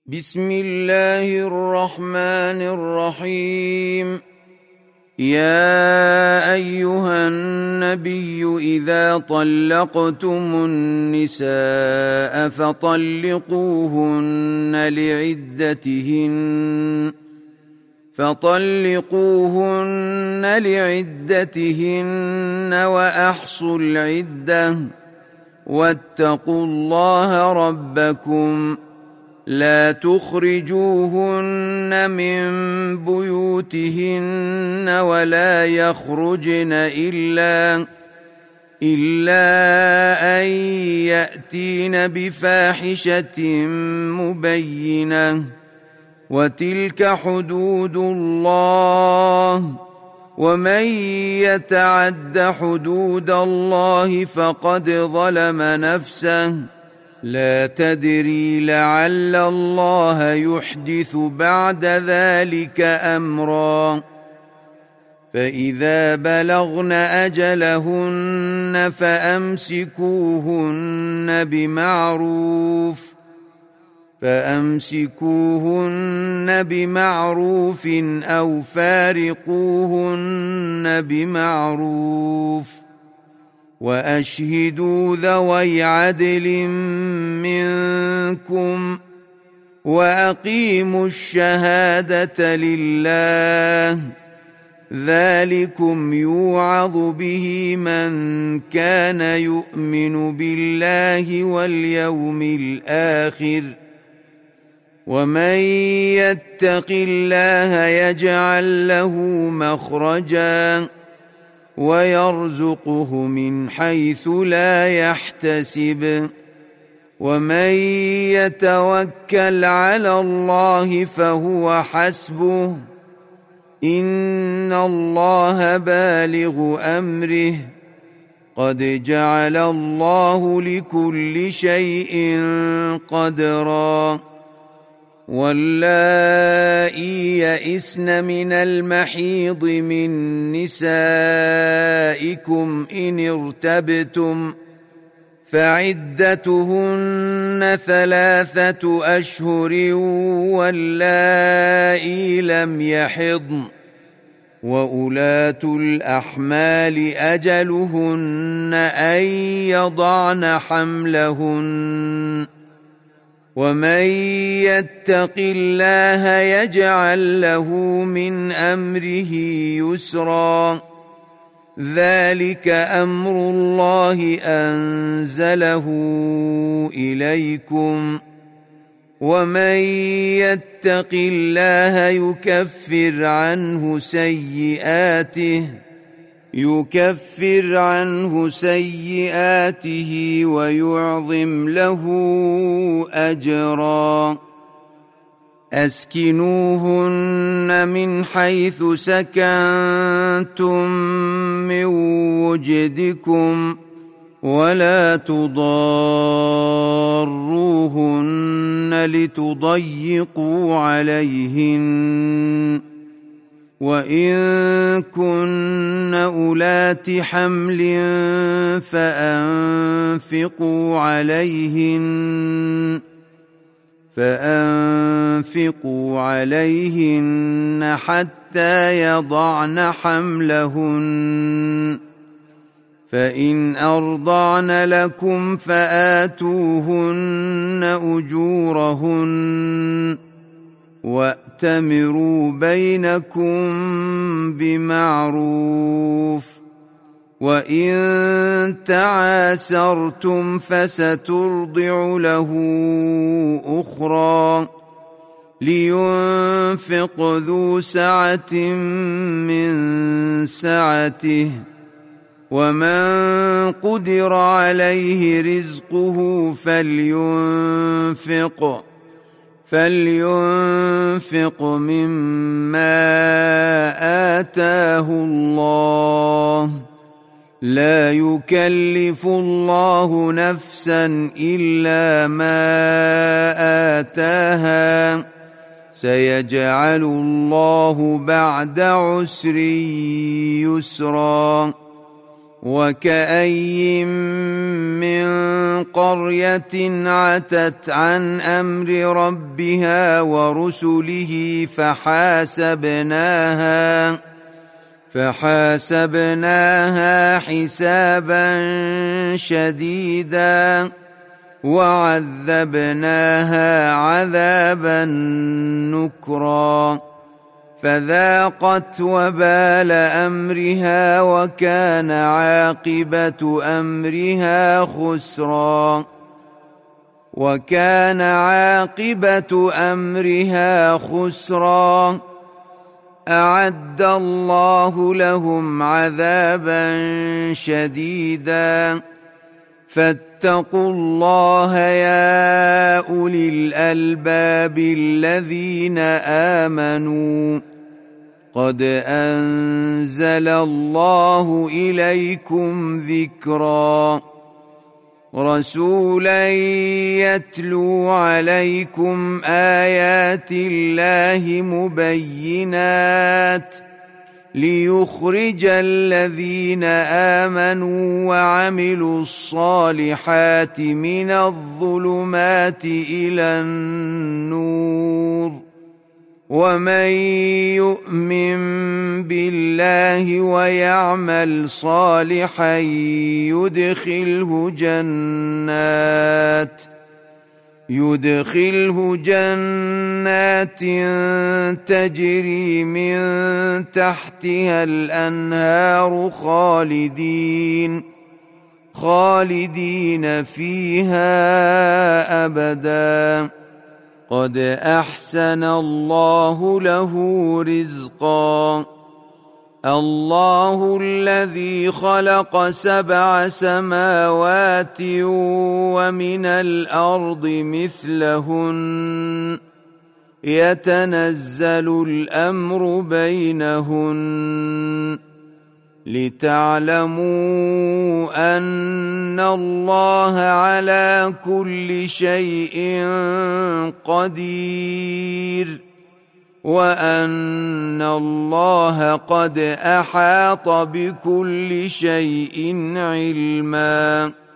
بسم الله الرحمن الرحيم. يا أيها النبي إذا طلقتم النساء فطلقوهن لعدتهن وأحصوا العدة واتقوا الله ربكم لا تخرجوهن من بيوتهن ولا يخرجن إلا أن يأتين بفاحشة مبينة وتلك حدود الله ومن يتعد حدود الله فقد ظلم نفسه لا تدري لعل الله يحدث بعد ذلك أمرا. فإذا بلغن أجلهن فأمسكوهن بمعروف أو فارقوهن بمعروف وأشهدوا ذوي عدل منكم وأقيموا الشهادة لله ذلكم يوعظ به من كان يؤمن بالله واليوم الآخر ومن يتق الله يجعل له مخرجا ويرزقه من حيث لا يحتسب ومن يتوكل على الله فهو حسبه إن الله بالغ أمره قد جعل الله لكل شيء قدرا. واللائي يئسن من المحيض من نسائكم إن ارتبتم فعدتهن 3 أشهر واللائي لم يحضن وأولاة الأحمال أجلهن أن يضعن حملهن ومن يتق الله يجعل له من أمره يسرا ذلك أمر الله أنزله إليكم ومن يتق الله يكفر عنه سيئاته ويعظم له أجرا. أسكنوهن من حيث سكنتم من وجدكم ولا تضاروهن لتضيقوا عليهن وإن كن أولات حمل فأنفقوا عليهن حتى يضعن حملهن فإن أرضعن لكم فآتوهن أجورهن وأتمروا بينكم بمعروف وإن تعاسرتم فسترضع له أخرى لينفق ذو سعة من سعته ومن قدر عليه رزقه فلينفق مما آتاه الله لا يكلف الله نفسا إلا ما آتاها سيجعل الله بعد عسر يسرا. وكأي من قرية عتت عن أمر ربها ورسله فحاسبناها حسابا شديدا وعذبناها عذابا نكرا فذاقت وبال أمرها وكان عاقبة أمرها خسرا أعد الله لهم عذابا شديدا فاتقوا الله يا أولي الألباب الذين آمنوا قد أنزل الله إليكم ذكرا رسولا يتلو عليكم آيات الله مبينات ليخرج الذين آمنوا وعملوا الصالحات من الظلمات إلى النور ومن يؤمن بالله ويعمل صالحا يدخله جنات تجري من تحتها الأنهار خالدين فيها أبدا قد أحسن الله له رزقا الله الذي خلق 7 سماوات ومن الأرض مثلهن يتنزل الأمر بينهن لتعلموا أن الله على كل شيء قدير وأن الله قد أحاط بكل شيء علما